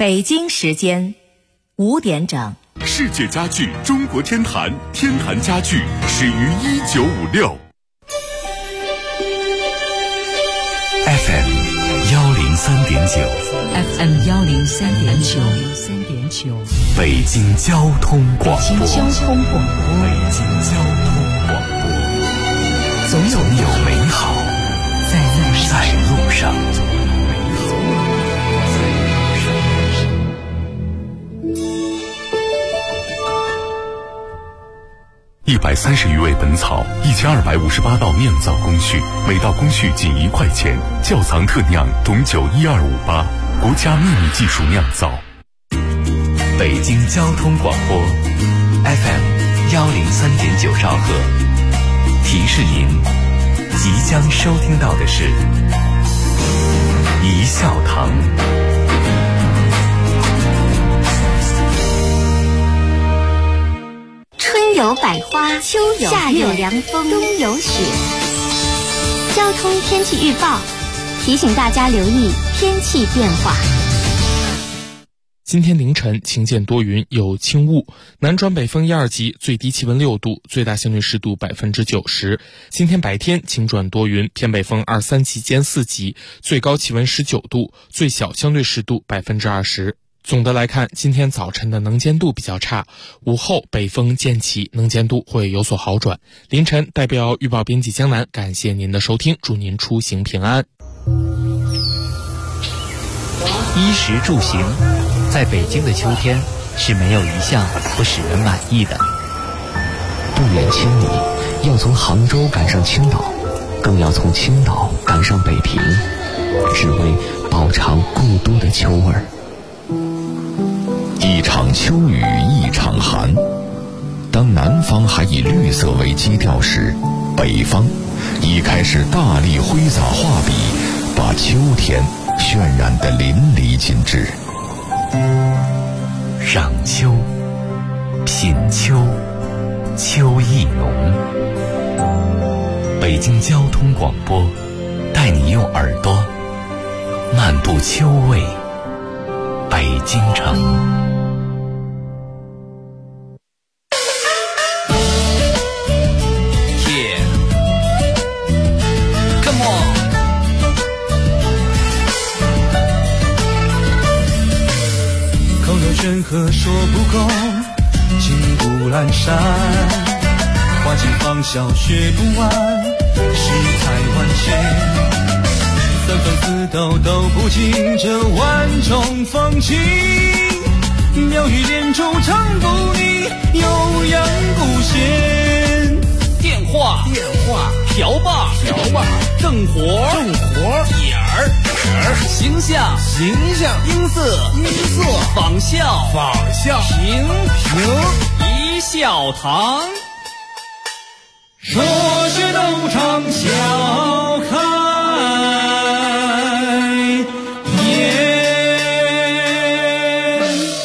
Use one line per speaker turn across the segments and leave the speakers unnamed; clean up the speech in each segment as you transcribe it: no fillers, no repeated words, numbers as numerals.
北京时间5点整。
世界家具中国天坛，天坛家具始于1956。FM
103.9，FM 103.9，
北京交通广播，
北京交通广播，
北京交通广播，总有美好在路上。130余味本草，1258道酿造工序，每道工序仅1块钱。窖藏特酿董酒12588，国家秘密技术酿造。北京交通广播 FM 103.9兆赫，提示您即将收听到的是一笑堂。
春有百花，秋有夏有凉风，冬有雪。交通天气预报提醒大家留意天气变化。
今天凌晨晴间多云，有轻雾，南转北风1、2级，最低气温6度，最大相对湿度90%。今天白天晴转多云，偏北风2、3级兼4级，最高气温19度，最小相对湿度20%。总的来看，今天早晨的能见度比较差，午后北风渐起，能见度会有所好转。凌晨代表预报编辑江南，感谢您的收听，祝您出行平安。
衣食住行，在北京的秋天是没有一项不使人满意的。
不远千里，要从杭州赶上青岛，更要从青岛赶上北平，只为饱尝故都的秋味儿。
一场秋雨一场寒，当南方还以绿色为基调时，北方已开始大力挥洒画笔，把秋天渲染得淋漓尽致。
赏秋，品秋，秋意浓。北京交通广播带你用耳朵漫步秋味北京城。
任何说不够，情不阑珊，花尽芳笑学不完，世态万千，三分四斗都不尽这万种风情，妙语连珠唱不腻，悠扬不歇。
电话瓢把正活眼儿形象音色仿效平一笑堂，
说学逗唱笑开颜。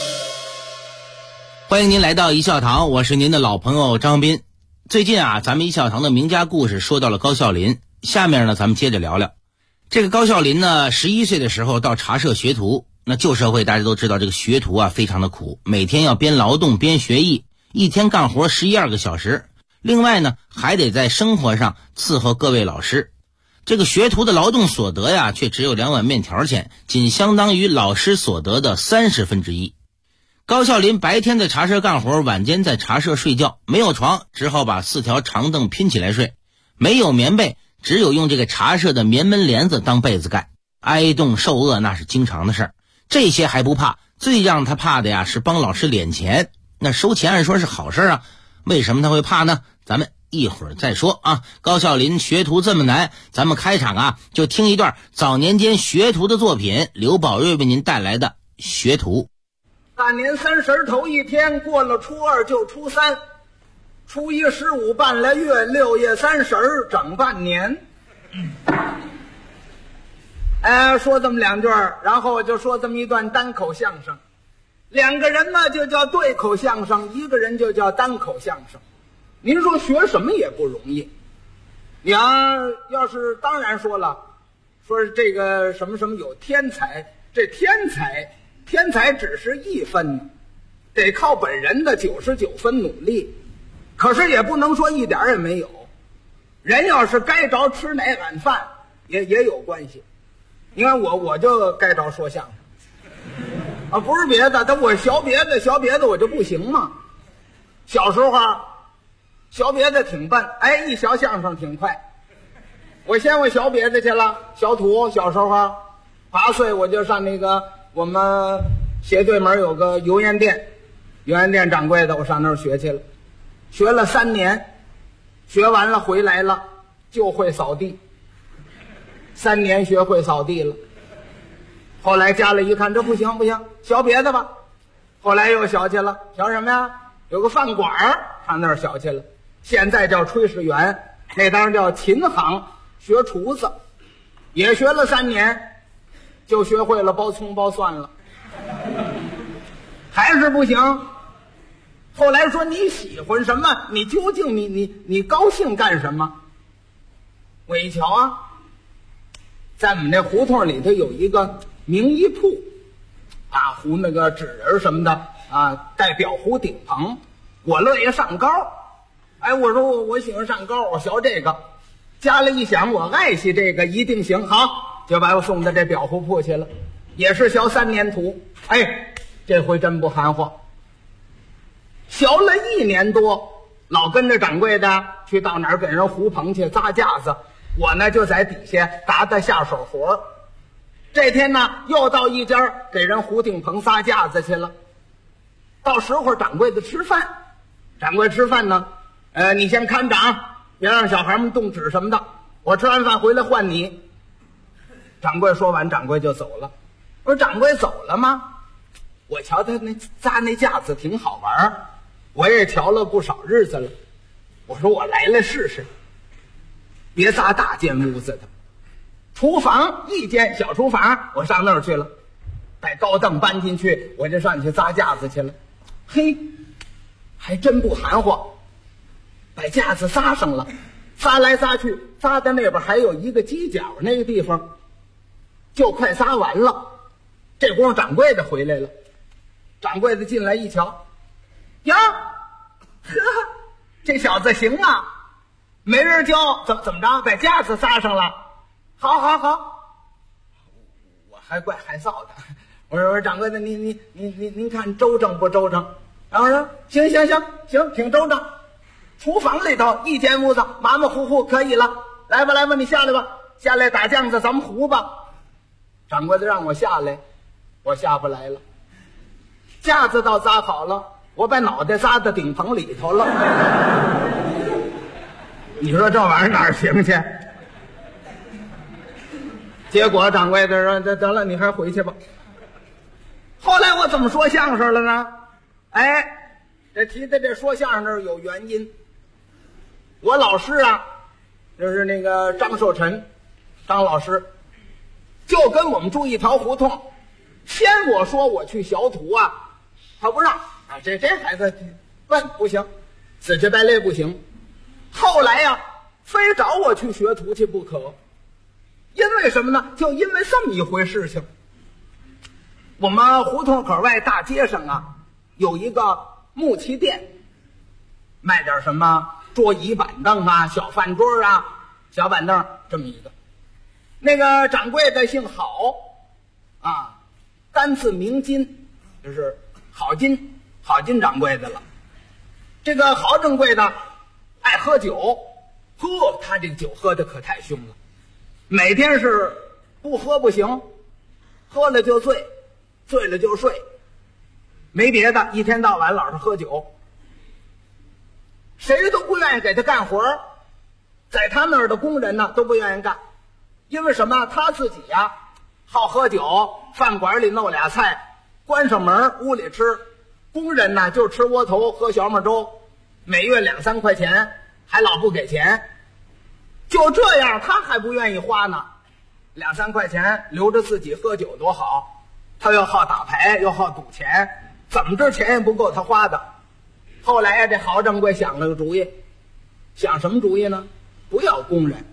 欢迎您来到一笑堂，我是您的老朋友张斌。最近咱们一笑堂的名家故事说到了高孝林，下面呢咱们接着聊聊。这个高孝林呢，11岁的时候到茶社学徒。那旧社会大家都知道，这个学徒非常的苦，每天要边劳动边学艺，一天干活11、2个小时，另外呢还得在生活上伺候各位老师。这个学徒的劳动所得却只有2碗面条钱，仅相当于老师所得的1/30。高孝林白天在茶社干活，晚间在茶社睡觉，没有床，只好把4条长凳拼起来睡，没有棉被，只有用这个茶社的棉门帘子当被子盖，挨冻受饿那是经常的事儿。这些还不怕，最让他怕的是帮老师敛钱。那收钱按说是好事为什么他会怕呢？咱们一会儿再说高孝林学徒这么难，咱们开场就听一段早年间学徒的作品，刘宝瑞为您带来的学徒。
大年30头一天，过了初2就初3，初1、15半来月，6月30整半年。说这么2句，然后我就说这么一段单口相声。2个人呢就叫对口相声，1个人就叫单口相声。您说学什么也不容易。你要是当然说了，说是这个什么什么有天才，这天才天才只是1分呢，得靠本人的99分努力。可是也不能说一点也没有，人要是该着吃哪碗饭也有关系。你看我就该着说相声啊，不是别的，但我学别的我就不行嘛。小时候啊，学别的挺笨，一学相声挺快。我学别的去了，小土小时候啊，8岁我就上那个我们斜对门有个油盐店掌柜的，我上那儿学去了，学了3年，学完了回来了就会扫地，3年学会扫地了。后来家里一看这不行，学别的吧。后来又学去了，学什么呀？有个饭馆上那儿学去了，现在叫炊事员，那当然叫琴行，学厨子，也学了3年，就学会了包葱包蒜了，还是不行。后来说你喜欢什么？你究竟你高兴干什么？我一瞧啊，在我们这胡同里头有一个名医铺啊，糊那个纸人什么的啊，带裱糊顶棚，我乐意上高。我说我喜欢上高，我学这个。家里一想，我爱惜这个一定行，好，就把我送到这裱糊铺去了，也是学3年徒。这回真不含糊，学了1年多，老跟着掌柜的去到哪儿给人糊棚去扎架子，我呢就在底下打下手活。这天呢又到一家给人糊顶棚撒架子去了。到时候掌柜的吃饭，掌柜吃饭呢，你先看着啊，别让小孩们动纸什么的，我吃完饭回来换你。掌柜说完，掌柜就走了。我说掌柜走了吗？我瞧他那扎那架子挺好玩，我也瞧了不少日子了。我说我来试试，别扎大间屋子的，厨房一间小厨房，我上那儿去了，把高凳搬进去，我就上去扎架子去了。嘿，还真不含糊，把架子扎上了，扎来扎去，扎在那边还有一个犄角那个地方，就快扎完了。这功夫掌柜的回来了，掌柜的进来一瞧，呀，这小子行啊，没人教，怎么着，把架子扎上了，好，我还怪害臊的。我说掌柜的，您看周正不周正？然后说行，挺周正。厨房里头一间屋子，马马虎虎可以了。来吧，你下来吧，下来打酱子，咱们糊吧。掌柜的让我下来，我下不来了。架子倒扎好了，我把脑袋扎到顶棚里头了。你说这玩意儿哪儿行去？结果掌柜的说得了，你还回去吧。后来我怎么说相声了呢？这提的这说相声那有原因。我老师啊，就是那个张寿臣张老师，就跟我们住一条胡同。先我说我去学徒啊，他不让啊，这孩子笨不行，死乞白赖不行。后来呀，非找我去学徒去不可。因为什么呢？就因为这么一回事情。我们胡同口外大街上啊，有一个木器店，卖点什么桌椅板凳啊，小饭桌啊，小板凳这么一个。那个掌柜的姓郝啊，单字名金，就是郝金掌柜的了。这个郝掌柜的爱喝酒，他这个酒喝的可太凶了，每天是不喝不行，喝了就醉，醉了就睡，没别的，一天到晚老是喝酒，谁都不愿意给他干活，在他那儿的工人呢都不愿意干。因为什么？他自己呀好喝酒，饭馆里弄俩菜，关上门屋里吃，工人呢就吃窝头喝小米粥，每月2、3块钱，还老不给钱。就这样他还不愿意花呢，2、3块钱留着自己喝酒多好。他又好打牌又好赌钱，怎么着钱也不够他花的。后来呀，这郝掌柜想了个主意，想什么主意呢？不要工人，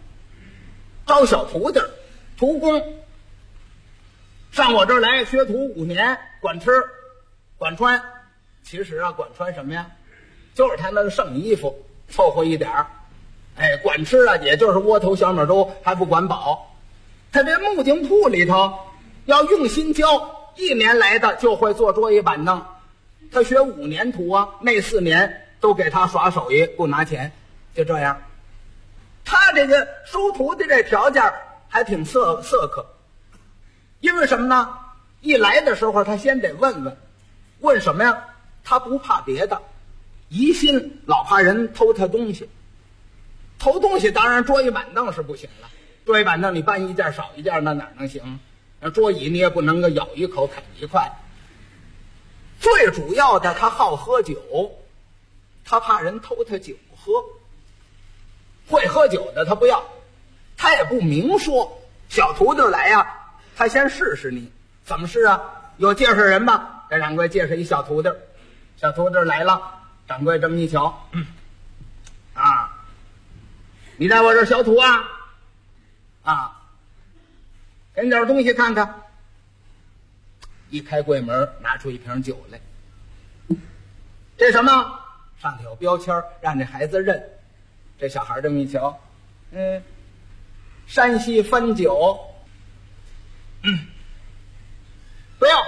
招小徒弟，徒工上我这儿来学徒5年， 管吃管穿，其实啊管穿什么呀，就是他那个剩衣服凑合一点儿，管吃啊也就是窝头小米粥，还不管饱。他这木匠铺里头要用心教，1年来的就会做桌椅板凳。他学5年徒啊，那4年都给他耍手艺，不拿钱，就这样。他这个收徒弟这条件还挺色可，因为什么呢？一来的时候他先得问什么呀？他不怕别的，疑心老怕人偷他东西。偷东西当然桌椅板凳是不行了，桌椅板凳你搬一件少一件，那哪能行？那桌椅你也不能够咬一口啃一块。最主要的，他好喝酒，他怕人偷他酒喝。会喝酒的他不要，他也不明说。小徒弟来呀，他先试试你，怎么试啊？有介绍人吧？给掌柜介绍一小徒弟，小徒弟来了，掌柜这么一瞧，你在我这小徒啊，给你点东西看看。一开柜门，拿出一瓶酒来。这什么？上头有标签，让这孩子认。这小孩这么一瞧，山西汾酒，不要。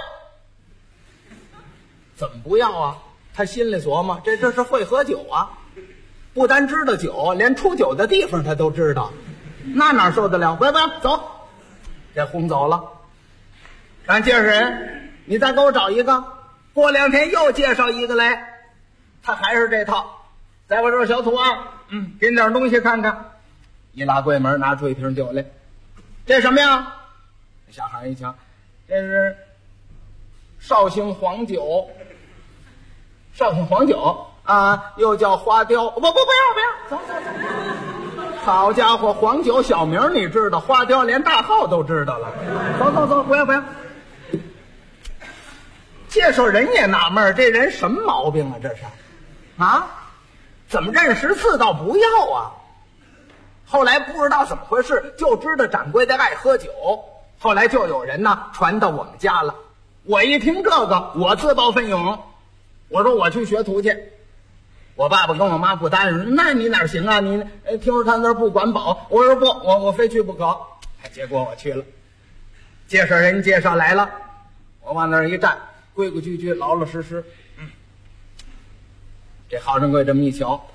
怎么不要啊？他心里琢磨，这是会喝酒啊，不单知道酒，连出酒的地方他都知道，那哪受得了？不要走，给轰走了。让介绍人，你再给我找一个。过2天又介绍一个来，他还是这套，在我这儿小徒给你点东西看看。一拉柜门，拿出一瓶酒来。这什么呀？小孩一瞧，这是绍兴黄酒。绍兴黄酒啊，又叫花雕。不要，走。好家伙，黄酒小名你知道，花雕连大号都知道了。走，不要。介绍人也纳闷，这人什么毛病啊？这是怎么认识字倒不要啊？后来不知道怎么回事，就知道掌柜的爱喝酒。后来就有人呢传到我们家了。我一听这个，我自报奋勇，我说我去学徒去。我爸爸跟我妈不答应，那你哪行啊？你听说他那儿不管饱，我说不，我非去不可。结果我去了，介绍人介绍来了，我往那儿一站，规规矩矩，老老实实。这郝掌柜这么一瞧，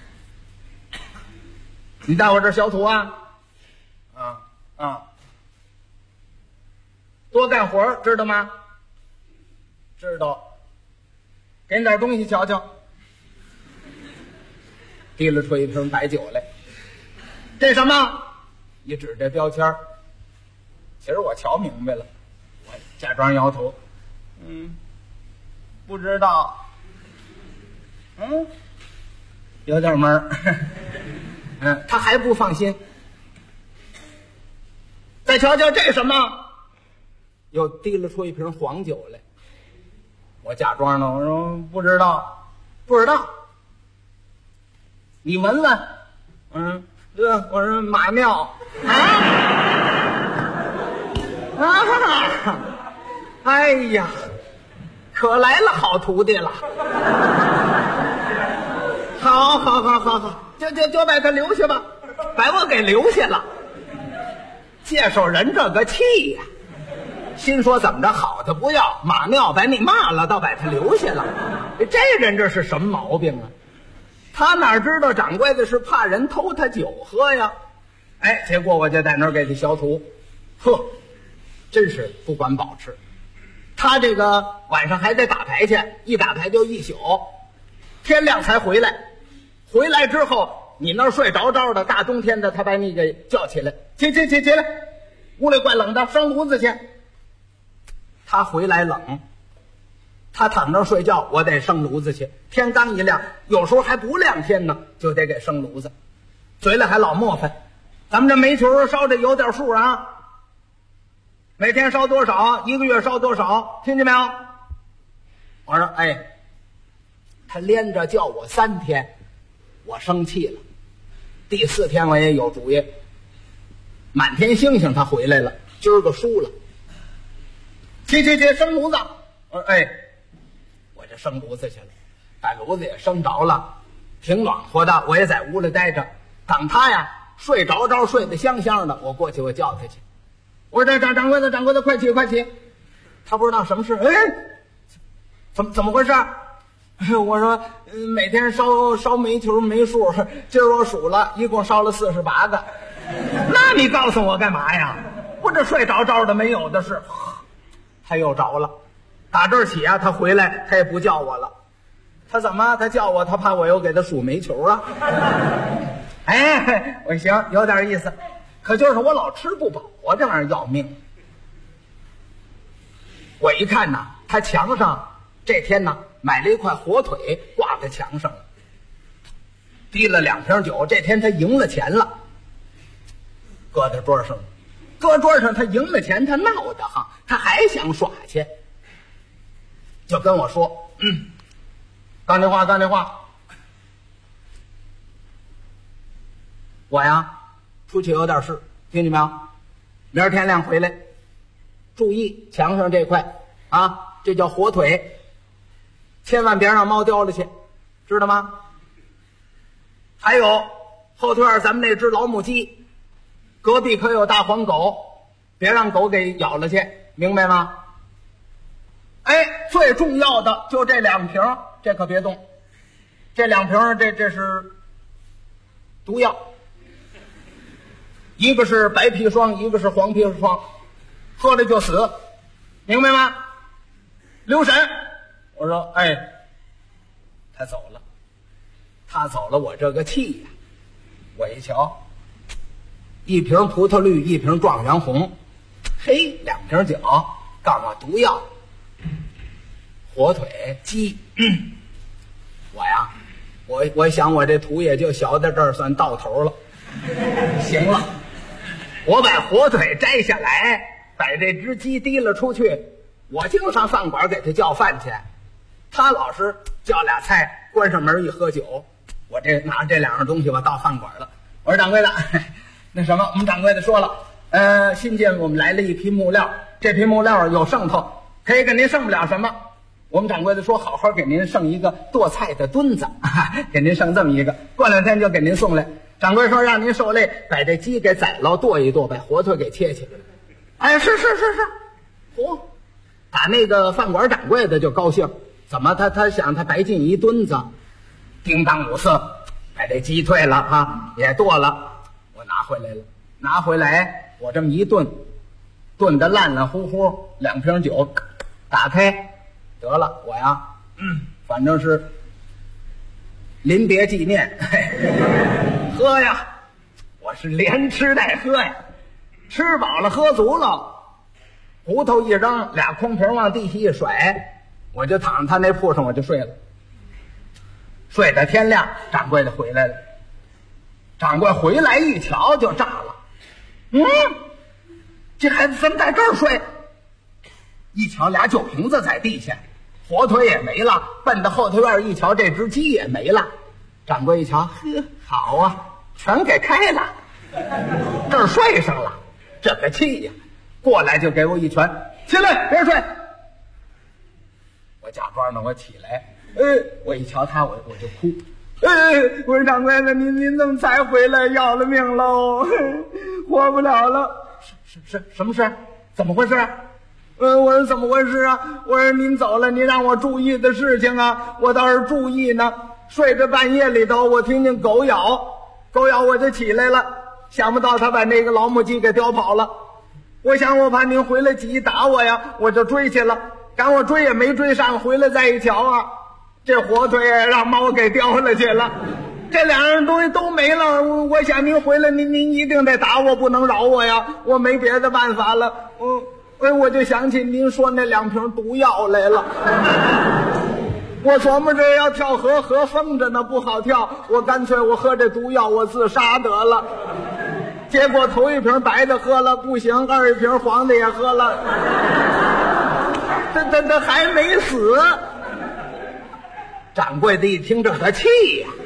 你在我这小徒多干活知道吗？知道。给你点东西瞧瞧。提了出一瓶白酒来。这什么？一指这标签，其实我瞧明白了，我假装摇头，不知道。有点闷儿。他还不放心。再瞧瞧这什么？又提了出一瓶黄酒来。我假装呢，我说不知道。你闻闻。我说马尿。哎呀，可来了好徒弟了。好，就把他留下吧，把我给留下了。介绍人这个气呀，心说怎么着好的不要，马尿把你骂了，倒把他留下了。这人这是什么毛病啊？他哪知道掌柜的是怕人偷他酒喝呀？结果我就在那儿给他消毒。真是不管饱吃。他这个晚上还得打牌去，一打牌就一宿，天亮才回来。回来之后，你那儿睡着着的，大冬天的，他把你给叫起来，起来，屋里怪冷的，生炉子去。他回来冷，他躺那儿睡觉，我得生炉子去。天刚一亮，有时候还不亮天呢，就得给生炉子。嘴里还老磨叽，咱们这煤球烧这有点数啊，每天烧多少，一个月烧多少，听见没有？我说他连着叫我3天，我生气了。第4天我也有主意，满天星星他回来了，今儿个输了。起，生炉子。 我说哎，我就生炉子去了，把炉子也生着了，挺暖和的，我也在屋里待着。等他呀睡着睡得香香的，我过去我叫他去，我说掌柜的快起快起。他不知道什么事，哎，怎么回事？我说每天烧煤球没数，今儿我数了，一共烧了48个。那你告诉我干嘛呀？不这睡着的没有的是。他又着了，打这儿起啊，他回来他也不叫我了。他怎么？他叫我，他怕我又给他数煤球啊。哎，我行，有点意思，可就是我老吃不饱啊，这玩意儿要命。我一看呐，他墙上这天呢买了一块火腿挂在墙上了，滴了2瓶酒。这天他赢了钱了，搁在桌上，他赢了钱，他闹得慌，他还想耍去，就跟我说干这话，我呀出去有点事，听见没有？明儿天亮回来，注意墙上这块啊，这叫火腿，千万别让猫叼了去，知道吗？还有后院咱们那只老母鸡，隔壁可有大黄狗，别让狗给咬了去，明白吗？哎，最重要的就这2瓶，这可别动。这2瓶这是毒药，一个是白砒霜，一个是黄砒霜，喝了就死，明白吗？留神。我说哎，他走了，我这个气呀！我一瞧，1瓶葡萄绿，1瓶状元红，嘿，2瓶酒，告诉我毒药，火腿鸡。我呀，我想我这图也就小在这儿，算到头了。行了，我把火腿摘下来，把这只鸡提了出去，我经上饭馆给他叫饭去，他老是叫俩菜，关上门一喝酒。我这拿着这2样东西，我到饭馆了。我说掌柜的，那什么，我们掌柜的说了，新进我们来了一批木料，这批木料有剩头，可以给您剩不了什么。我们掌柜的说，好好给您剩一个剁菜的墩子，给您剩这么一个，过2天就给您送来。掌柜说让您受累，把这鸡给宰了，剁一剁，把火腿给切切。哎，是，嚯！打那个饭馆掌柜的就高兴，怎么他想他白进一墩子，叮当5色，把这鸡退了哈，也剁了，我拿回来，我这么一炖，炖得烂烂乎乎，2瓶酒打开，得了，我呀，反正是临别纪念，喝呀，我是连吃带喝呀，吃饱了喝足了，骨头一扔，2空瓶往地下一甩，我就躺他那铺上我就睡了，睡到天亮，掌柜的回来了，掌柜回来一瞧就炸了，这孩子怎么在这儿睡？一瞧俩酒瓶子在地下，火腿也没了，奔到后头院一瞧，这只鸡也没了。掌柜一瞧，呵，好啊，全给开了，这儿睡上了，这个气呀！过来就给我一拳，起来，别睡。我假装呢，我起来，我一瞧他，我就哭，我说掌柜的，您怎么才回来？要了命喽，活不了了。什么事？怎么回事？我说怎么回事啊？我说您走了，您让我注意的事情啊，我倒是注意呢。睡着半夜里头，我听见狗咬，我就起来了。想不到他把那个老母鸡给叼跑了。我想我怕您回来急打我呀，我就追去了。赶我追也没追上，回来再一瞧啊，这火腿让猫给叼了去了。这2样东西都没了。我想您回来，您一定得打我，不能饶我呀，我没别的办法了。我就想起您说那2瓶毒药来了。我琢磨着要跳河封着呢，不好跳，我干脆我喝这毒药，我自杀得了。结果头1瓶白的喝了不行，2瓶黄的也喝了，这还没死。掌柜的一听这个气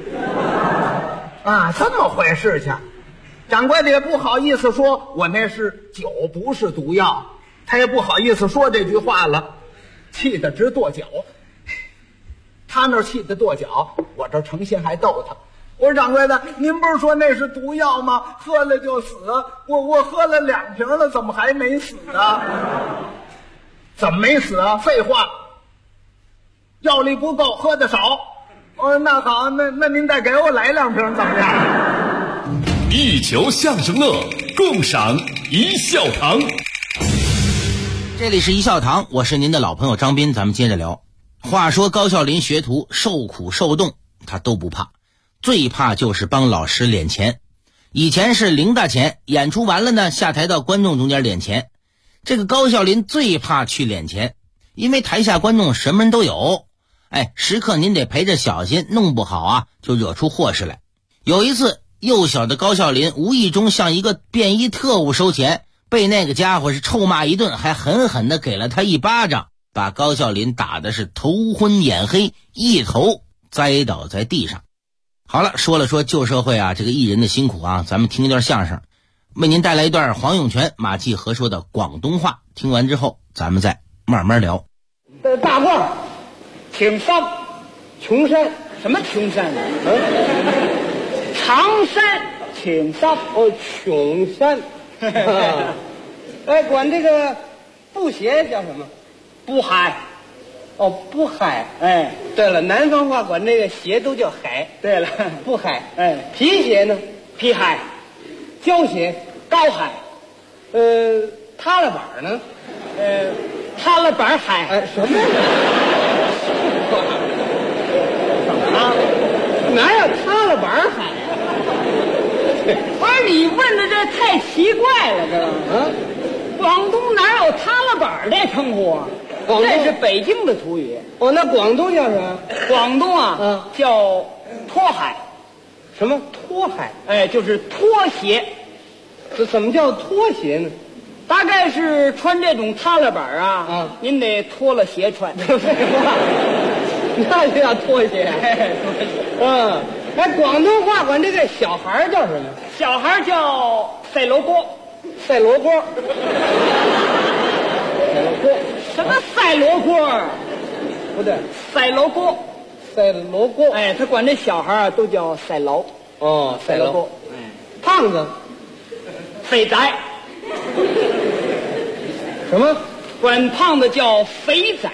呀，这么回事情。掌柜的也不好意思说我那是酒不是毒药，他也不好意思说这句话了。 气得直跺脚。他那儿气得跺脚，我这诚心还逗他。我说掌柜的，您不是说那是毒药吗？喝了就死。我喝了2瓶了，怎么还没死啊？怎么没死啊？废话，药力不够，喝的少。那好，那您再给我来2瓶怎么样？
一球相声乐，共赏一笑堂。
这里是一笑堂，我是您的老朋友张斌，咱们接着聊。话说高孝林学徒受苦受冻他都不怕，最怕就是帮老师敛钱。以前是0大钱，演出完了呢，下台到观众中间敛钱。这个高孝林最怕去敛钱，因为台下观众什么人都有，时刻您得陪着小心，弄不好啊就惹出祸事来。有一次，幼小的高孝林无意中向一个便衣特务收钱，被那个家伙是臭骂一顿，还狠狠地给了他1巴掌，把高孝林打的是头昏眼黑，一头栽倒在地上。好了，说了说旧社会啊，这个艺人的辛苦啊，咱们听一段相声，为您带来一段黄永泉、马季和说的广东话。听完之后，咱们再慢慢聊。
大褂，挺山，穷山，什么穷山啊？长山，挺山，穷山。管这个布鞋叫什么？布鞋。布鞋。对了，南方话管这个鞋都叫鞋。对了，布鞋。皮鞋呢？皮鞋。胶鞋，高鞋。踏了板呢？踏了板鞋。什么？啊？哪有踏了板鞋呀？不是你问的这太奇怪了，知道吗？广东哪有踏了板这称呼啊？这是北京的土语。那广东叫什么？广东啊，叫拖鞋。什么拖鞋？就是拖鞋。这怎么叫拖鞋呢？大概是穿这种踏了板啊，您得脱了鞋穿。废话，那就叫拖鞋。广东话管这个小孩叫什么？小孩叫赛罗锅。赛罗锅。赛罗锅。什么赛罗锅？不对，赛罗锅。赛罗锅。他管这小孩啊都叫赛罗。赛罗锅。胖子。肥仔。什么？管胖子叫肥仔。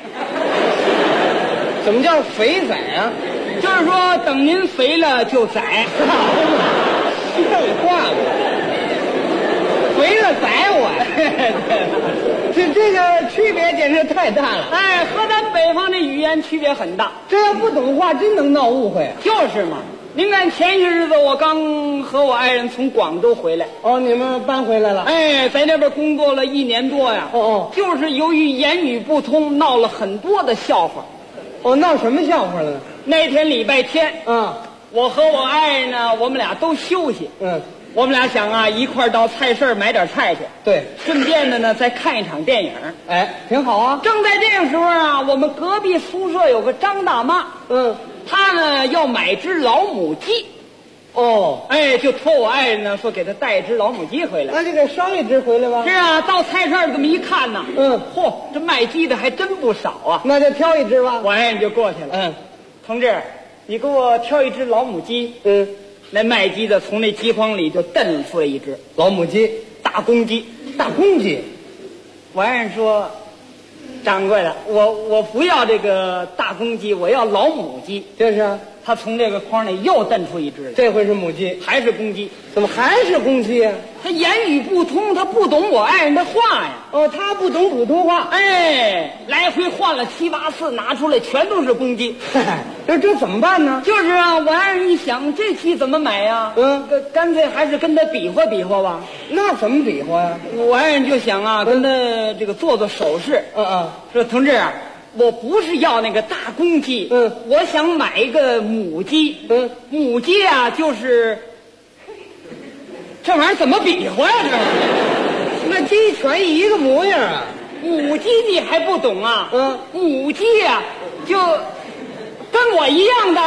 怎么叫肥仔啊？就是说等您肥了就宰。废话了，肥了宰我。这个区别简直太大了。和咱北方的语言区别很大。这要不懂话，真能闹误会。就是嘛。您看前些日子我刚和我爱人从广州回来。你们搬回来了？在那边工作了1年多呀。就是由于言语不通，闹了很多的笑话。闹什么笑话了？那天礼拜天，我和我爱人呢，我们俩都休息。我们俩想啊，一块到菜市买点菜去。对，顺便的呢，再看一场电影。挺好啊。正在这个时候啊，我们隔壁宿舍有个张大妈。她呢要买只老母鸡。就托我爱人呢说给她带一只老母鸡回来。那就给捎一只回来吧。是啊，到菜市这么一看呢，嚯，这卖鸡的还真不少啊。那就挑一只吧。我爱人就过去了。同志，你给我挑一只老母鸡。那卖鸡的从那鸡荒里就蹬出来一只老母鸡，大公鸡。大公鸡。我爱人说，掌柜的，我不要这个大公鸡，我要老母鸡。就是啊。他从这个筐里又蹬出一只，这回是母鸡，还是公鸡？怎么还是公鸡啊？他言语不通，他不懂我爱人的话呀。他不懂普通话。来回换了7、8次，拿出来全都是公鸡。这怎么办呢？就是啊，我爱人一想，这鸡怎么买呀？干脆还是跟他比划比划吧。那怎么比划呀？我爱人就想啊，跟他这个做手势。说同志。我不是要那个大公鸡，我想买一个母鸡，母鸡啊，就是这玩意儿怎么比划呀？这那鸡全一个模样啊！母鸡你还不懂啊？母鸡啊，就跟我一样的，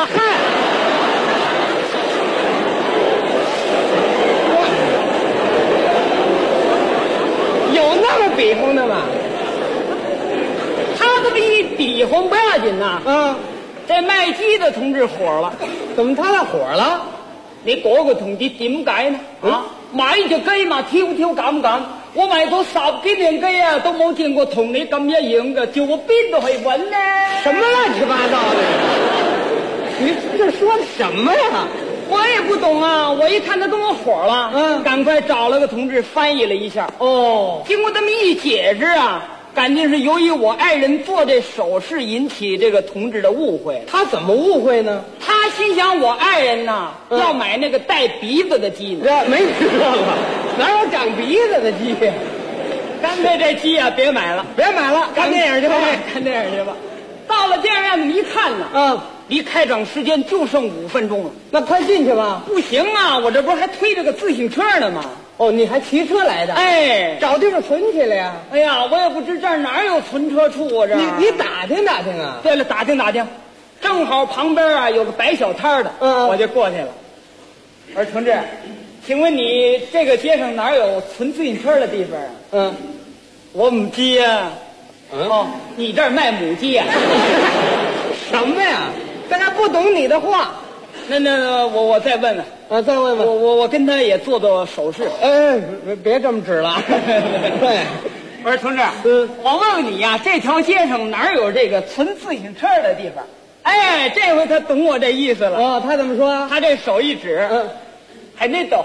有那么比划的吗？ 紧呐！这卖鸡的同志火了，
怎么他俩火了？
你嗰個同志點解呢？買隻雞嘛，挑揀揀，我買咗10幾年雞啊，都冇見過同你咁一樣嘅，叫我邊度去揾呢？
什麼亂七八糟的？你這說的什麼呀？
我也不懂啊！我一看他跟我火了，趕快找了個同志翻譯了一下。經過這麼一解釋啊，感情是由於我愛人做這手勢引起這個同志的誤會。
他怎麼誤會呢？
他心想我愛人呐，要買那個帶鼻子的雞呢。
沒聽說過，哪有長鼻子的雞？
乾脆這雞啊別買了，
看電影去吧，
看電影去吧。到了電影院一看呢，離開場時間就剩5分鐘了。
那快進去吧。
不行啊，我這不是還推着個自行車呢嗎？
你還騎車來的？
哎，
找地方存起來呀。
哎呀，我也不知這兒哪有存車處啊，這
你打聽打聽啊。
對了，打聽，正好旁邊啊有個擺小攤的，我就過去了。我說同志，請問你這個街上哪有存自行車的地方啊？我母雞呀。你這兒賣母雞呀？
什麼呀？大家不懂你的話。
那我再問問
再問問。
我跟他也做手勢。
別這麼指了。
對，我說同志，我問問你呀，這條街上哪有這個存自行車的地方？哎，這回他懂我這意思了。
他怎麼說？
他這手一指，海內斗。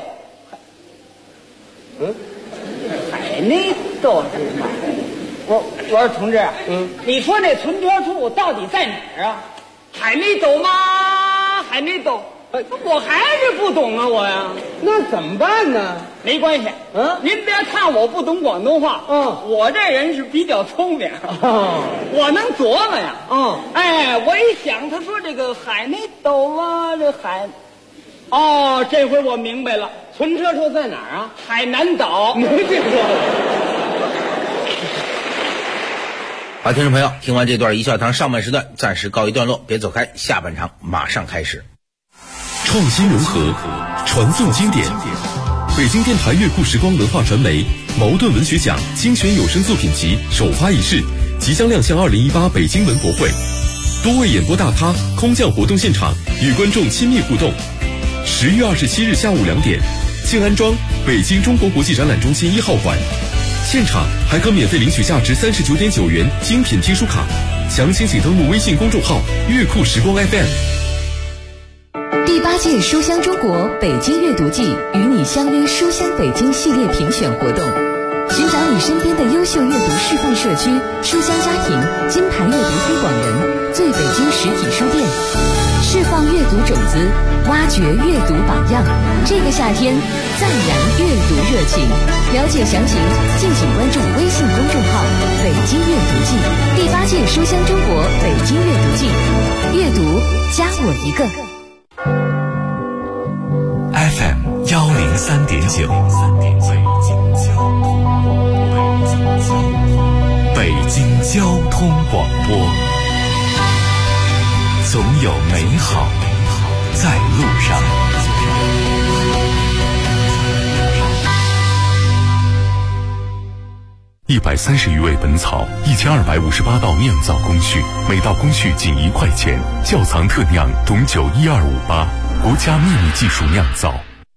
海內斗是哪？我說同志，你說那存車處到底在哪兒啊？海內斗嗎？海內斗，我還是不懂啊，我呀。
那怎麼辦呢？
沒關係，您別看我不懂廣東話，我這人是比較聰明，我能琢磨呀。哎，我一想，他說這個海內斗啊，這海，這回我明白了，
存車處在哪兒啊？
海南島。
沒聽說過。
好，听众朋友，听完这段一笑堂上半时段暂时告一段落，别走开，下半场马上开始。
创新融合，传颂经典。北京电台乐库时光文化传媒茅盾文学奖精选有声作品集首发仪式即将亮相2018北京文博会，多位演播大咖空降活动现场，与观众亲密互动。10月27日下午2点，静安庄北京中国国际展览中心1号馆。现场还可免费领取价值39.9元精品听书卡，详情请登录微信公众号乐库时光 FM。
第8届书香中国北京阅读季与你相约书香北京系列评选活动，寻找你身边的优秀阅读示范社区、书香家庭、金牌阅读推广人、最北京实体书店，释放阅读种子，挖掘阅读榜样。这个夏天再燃阅读热情。了解详情，敬请关注微信公众号“北京阅读季”。第8届书香中国北京阅读季，阅读加我一个。
FM 103.9，北京交通广播，总有美好在路上。130余味本草，1258道酿造工序，每道工序仅1块钱。窖藏特酿董酒12588，国家秘密技术酿造。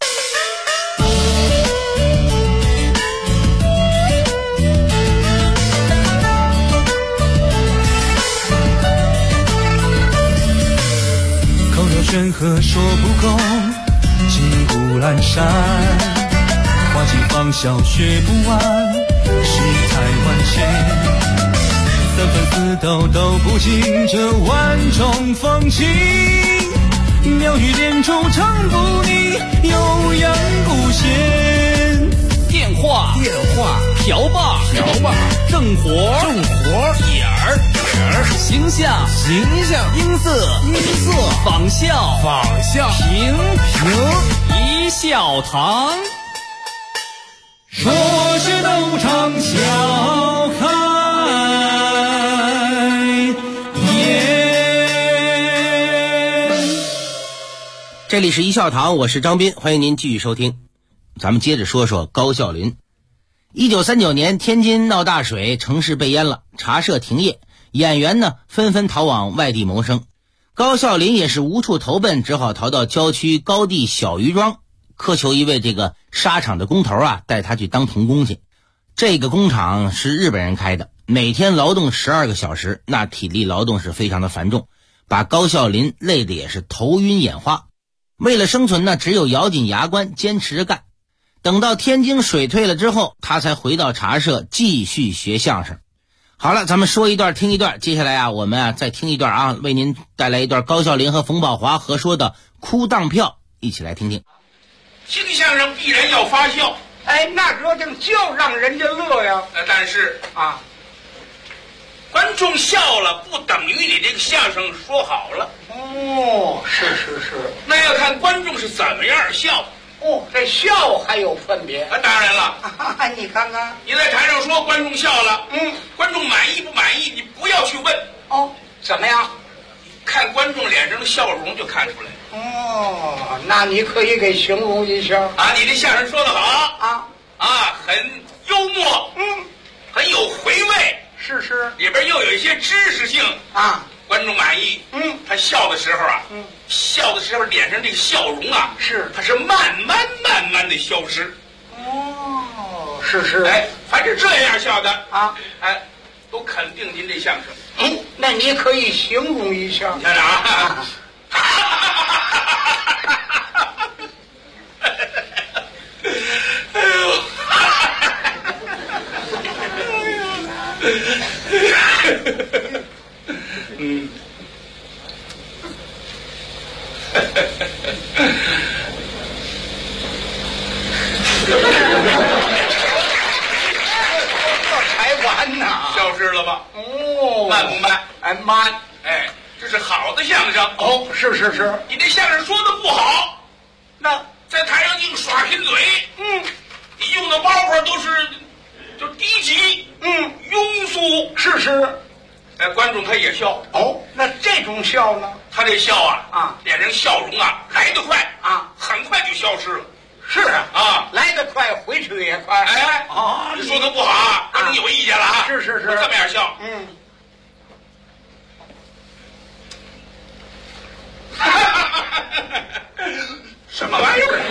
口若悬河说不够，金谷阑珊，花尽芳笑学不完，世态万千，三分四斗都不尽这万种风情，妙语连珠唱不腻，悠扬不闲。
电话瓢把正活点儿形象音色仿效平一笑堂，
说是斗场笑开颜。
这里是一笑堂，我是张斌，欢迎您继续收听。咱们接着说说高孝林。1939年，天津闹大水，城市被淹了，茶社停业， 演员呢纷纷逃往外地谋生。高孝林也是无处投奔，只好逃到郊区高地小渔庄，苛求一位这个纱厂的工头啊带他去当童工去。这个工厂是日本人开的，每天劳动12个小时，那体力劳动是非常的繁重，把高孝林累得也是头晕眼花。为了生存呢，只有咬紧牙关坚持着干。等到天津水退了之后，他才回到茶社继续学相声。好了，咱们说一段听一段，接下来啊我们再听一段啊，为您带来一段高孝林和冯宝华合说的哭当票，一起来听听。
新相声必然要发笑，
哎，那这就让人家乐呀。
但是啊，观众笑了不等于你这个相声说好了。
哦，是，
那要看观众是怎么样笑。
哦，这笑还有分别。
当然了，
你看看，
你在台上说观众笑了，观众满意不满意，你不要去问。
哦，怎么样？
看观众脸上的笑容就看出来。
哦，那你可以给形容一下
啊？你这相声说得好很幽默，很有回味，
是，
里边又有一些知识性啊，观众满意。他笑的时候啊，笑的时候脸上这个笑容啊，
是，
它是慢慢的消失。
哦，是，
哎，凡是这样笑的
啊，
哎，都肯定您这相声。
那你可以形容一下。
你看着啊。哎呦！
才完呢，
消失了吧？
哦，
慢不慢？
哎，慢。
哎，这是好的相声。
哦，是。
你这相声说的不好，
那
在台上硬耍贫嘴。你用的包袱都是就低级，庸俗。
是。
哎，观众他也笑。
哦，那这种笑呢？
他这笑啊，脸上笑容啊来得快
啊，
很快就消失了。
是啊，来得快，回去也快。
哎，你说的不好啊，观众有意见了啊。
是。
这么样笑。什么玩意儿？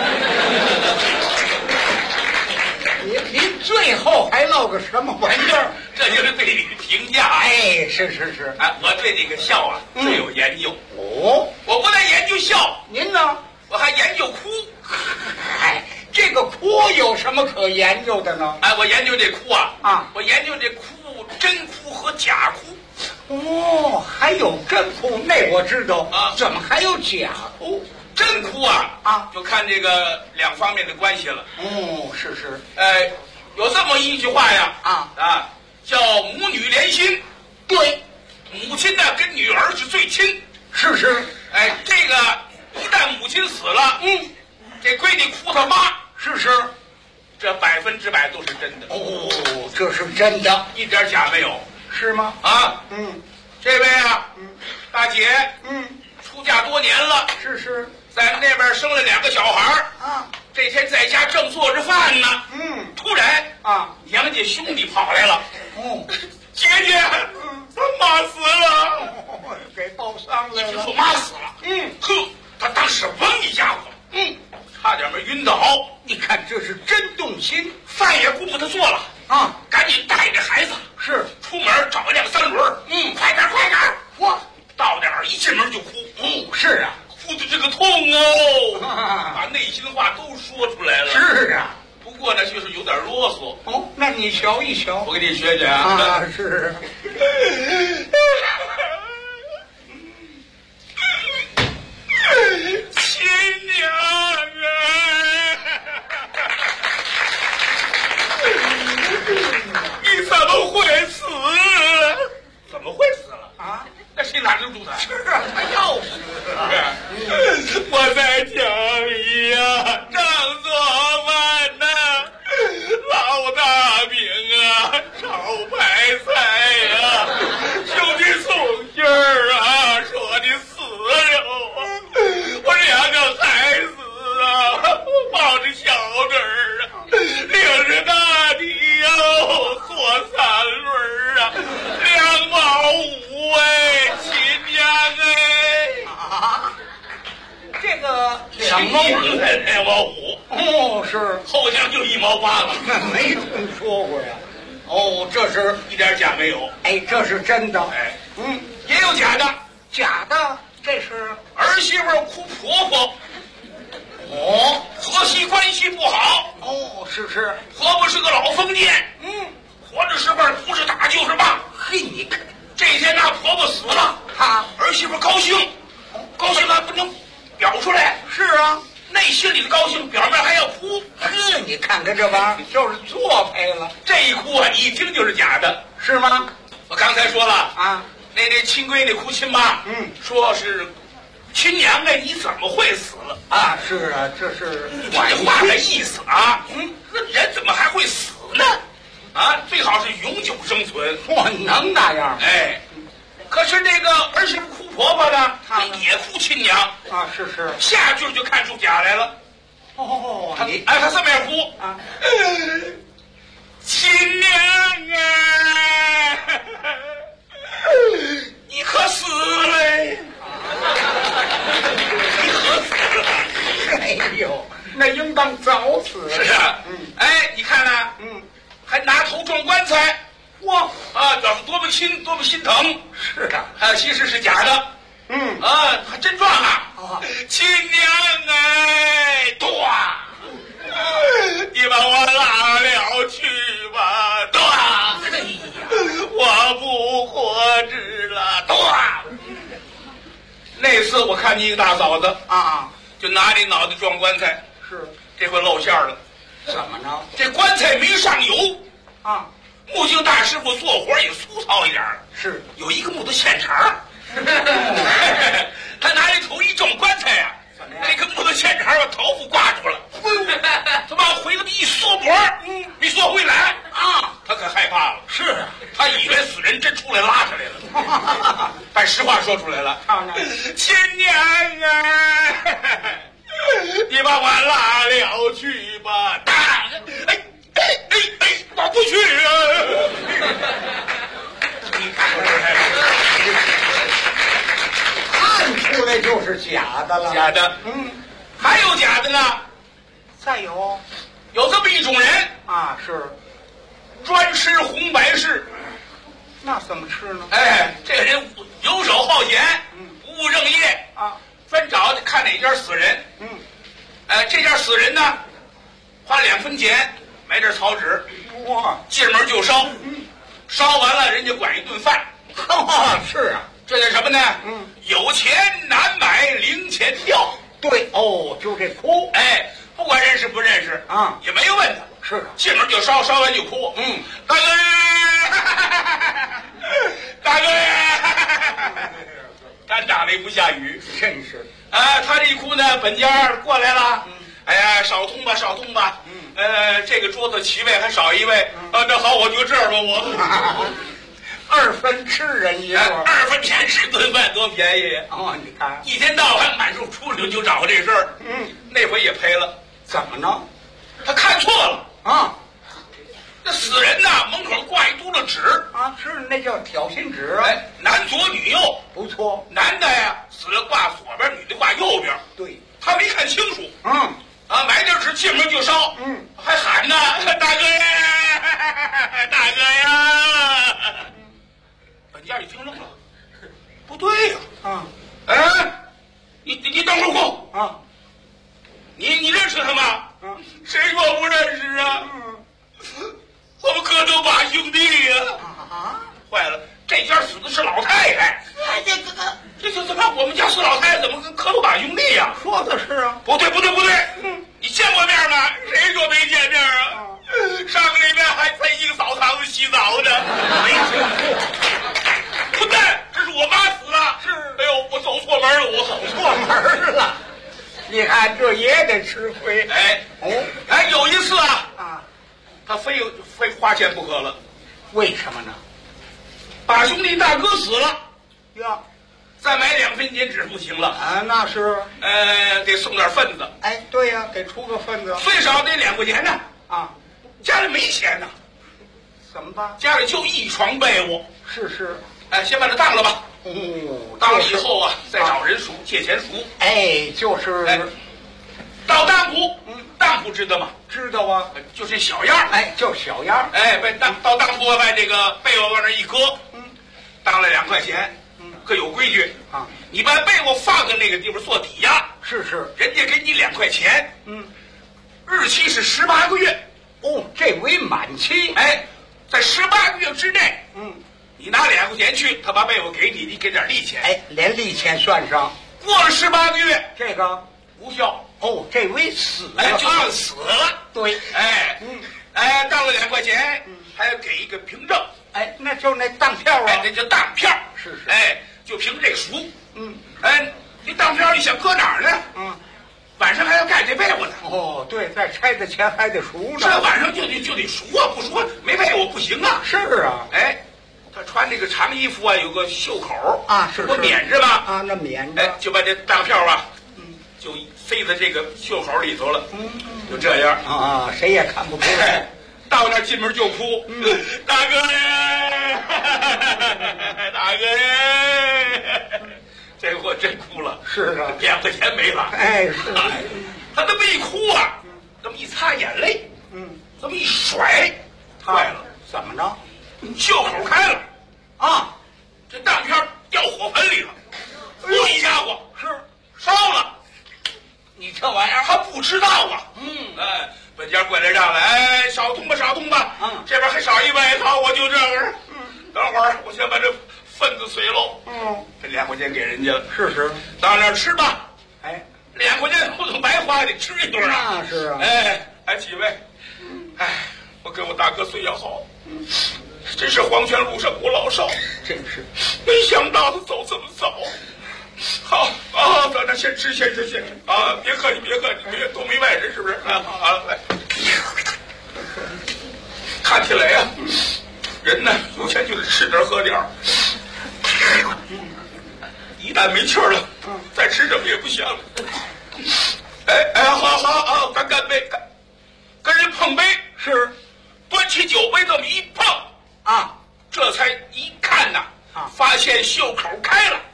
您最后还唠个什么玩意儿？
这就是对你的评价。
哎，是。
哎，我对这个笑啊最有研究。
哦，
我不但研究笑，
您呢？
我还研究哭。
哎，这个哭有什么可研究的呢？
哎，我研究这哭
啊，
我研究这哭，真哭和假哭。
哦，还有真哭，那我知道
啊。
怎么还有假哭？
真哭啊，就看这个两方面的关系了。
哦，是。
有这么一句话呀，叫母女连心。
对，
母亲呢跟女儿是最亲。
是。
哎，这个一旦母亲死了，这闺女哭她妈。
是。
这100%都是真的。
哦，这是真的，
一点假没有。
是吗？
啊，这位啊，大姐，出嫁多年了。
是。
在那边生了2个小孩
啊，
这天在家正做着饭呢，突然
啊，
娘家兄弟跑来了。
哦，
姐姐，他妈死了，
给报丧来了。
就说妈死了。他当时嗡一下子，差点没晕倒。
你看这是真动心，
饭也顾不得做了
啊，
赶紧带着孩子
是
出门找辆3轮，快点！
哇，
到点儿一进门就哭。
是啊。
哭的这个痛哦，把内心话都说出来了。
是啊，
不过呢，就是有点啰嗦。
哦，那你瞧一瞧，
我给你学学啊。
是。
亲娘啊！你怎么会死了？怎么会死了啊？那谁拦得住他？
是啊，他要死啊！
我在家里呀，正做饭呢，老大饼啊，炒白菜呀，兄弟送信儿啊，说的死肉啊，我2个孩子啊，抱着小子儿啊，领着大的哟，坐3轮啊，2毛5。 毛5。
哦，是
后厢就1毛8了。
没听说过呀。
哦，这是一点假没有。
哎，这是真的。
哎，也有假的。
假的，这是
儿媳妇哭婆婆。哦，婆媳关系不好。
哦，是是，
婆婆是个老封建。活着时候不是打就是骂。
嘿，你看，
这天那婆婆死了，儿媳妇高兴，高兴了不能表出来。
是啊，
内心里的高兴，表面还要哭。
呵，你看看这玩意儿，就是作配了。
这一哭啊，你一听就是假的，
是吗？
我刚才说了
啊，
那亲闺女哭亲妈，说是亲娘哎，你怎么会死了
啊？是啊，这是
这话的意思啊。那人怎么还会死呢？啊，最好是永久生存。
哇，能那样？
哎，可是那个儿媳妇哭婆婆呢，她也哭亲娘
啊。是是，
下句就看出假来了。
哦，
她这么样哭
啊，
亲娘啊，你可死了！你可死了！
哎呦，那应当早死。
是啊，哎，你看呢？还拿头撞棺材，哇啊，表示多么亲，多么心疼。
是啊，
其实是假的。还真撞啊！亲娘哎，断！你把我拉了去吧，断！哎呀，我不活着了，断！那次我看你一个大嫂子
啊，
就拿你脑袋撞棺材，
是
这回露馅了。
怎么呢？
这棺材没上油
啊！
木匠大师傅做活也粗糙一点，
是
有一个木头线肠。他拿这头一撞棺材呀，那个木头线肠把头发挂住了，他往回头一缩脖，没缩回来啊！他可害怕了。是啊，他以为死人真出来拉他来了，把实话说出来了。亲娘啊！你把我拉了去吧！哎，我不去啊！你看
看出来就是假的了。
假的，还有假的呢。
再有
这么一种人
啊，是
专吃红白事。
那怎么吃呢？
哎，这个人游手好闲，不务正业
啊，
专找看哪家死人。这家死人呢，花2分钱买点草纸，
哇，
进门就烧，烧完了人家管一顿饭。
是啊，
这叫什么呢？有钱难买零钱掉。
对哦，就这哭。
哎，不管认识不认识
啊，
也没有问他。
是的，
进门就烧，烧完就哭。大哥呀，大哥呀，干打雷不下雨，
真是。
啊，他这一哭呢，本家过来了。哎呀，少通吧，少通吧。这个桌子齐位还少一位。那好，我就这儿吧，我。
2分吃人一顿
，2分钱吃顿饭多便宜
哦！你看，
一天到晚满处出溜就找这事儿。那回也赔了。
怎么呢？
他看错了
啊！
那死人呐，门口挂一嘟噜纸
啊，是那叫挑衅纸。
哎，男左女右，
不错。
男的呀死了挂左边，女的挂右边。
对，
他没看清楚。买点纸进门就烧。还喊呢，大哥呀，大哥呀！本家一听愣了，不对呀！你等会儿过
啊！
你认识他吗？谁说不认识啊？我们磕头把兄弟呀！坏了，这家死的是老太太。这怎么我们家死老太太怎么跟磕头把兄弟呀？
说的是啊。
不对。你见过面吗？谁说没见面啊？上个礼拜还在一个澡堂子洗澡呢。没听过。混蛋！这是我妈死了。是。哎呦，我走错门了，我走错门了。
你看这也得吃亏。
有一次啊，他非花钱不可了。
为什么呢？
把兄弟大哥死了
呀，
再买2分钱纸不行了
啊。那是
得送点份子。
哎，对呀，得出个份子，
最少得2块钱呢。
啊，
家里没钱呢，
怎么办？
家里就一床被窝。
是。
先把它当了吧。当了以后啊，再找人赎，借钱赎。
就是
到当铺，当铺知道吗？
知道啊，
就这小样，
哎，就小样，
哎，到当铺把这个被窝往那一搁，当了2块钱，可有规矩
啊，
你把被窝放在那个地方做抵押，
是，
人家给你2块钱，日期是18个月，
哦，这为满期，
哎，在18个月之内，你拿2块钱去，他把被窝给你，你给点利钱，
哎，连利钱算上，
过了18个月，
这个
无效。
哦，这为死了，
哎，就算死了。
对，
哎，当了2块钱，还要给一个凭证。
哎，那就那当票啊，
哎，那叫当票。
是，
哎，就凭这数。哎，你当票你想搁哪儿呢？晚上还要盖这被窝呢。
哦，对，在拆的前还得数呢。
这晚上就得数啊，不数没被窝不行啊。
是啊，
哎，他穿这个长衣服啊，有个袖口
啊，是
不免着吧？
啊，那免着。
哎，就把这当票啊，就塞在这个袖口里头了，就这样
啊，谁也看不出来。
到那进门就哭，大哥呀，大哥呀，这货真哭了。
是啊
，2块钱没了。
哎，是，
他这么一哭啊，这么一擦眼泪，这么一甩，坏了，
怎么着？
袖口开了，
啊，
这当票掉火盆里了，好家伙，
是
烧了。你这玩意儿他不知道啊，哎，本家过来让来，哎，少通吧，这边还少1百，好，我就这个，等会儿我先把这份子随喽，这2块钱给人家了，
是，
到那儿吃吧，
哎
，2块钱不能白花，得吃一顿啊，
那是啊，
哎，几位，哎，我跟我大哥岁要好，真是黄泉路上无老少，
真是，
没想到他走这么早。好啊，咱这先吃啊！别客气，别都没外人，是不是？好，来。看起来呀，人呢有钱就得吃点喝点，一旦没气儿了，再吃什么也不香了。哎，好啊，咱干杯，跟人碰杯
是，
端起酒杯这么一碰
啊，
这才一看呐，发现袖口开了，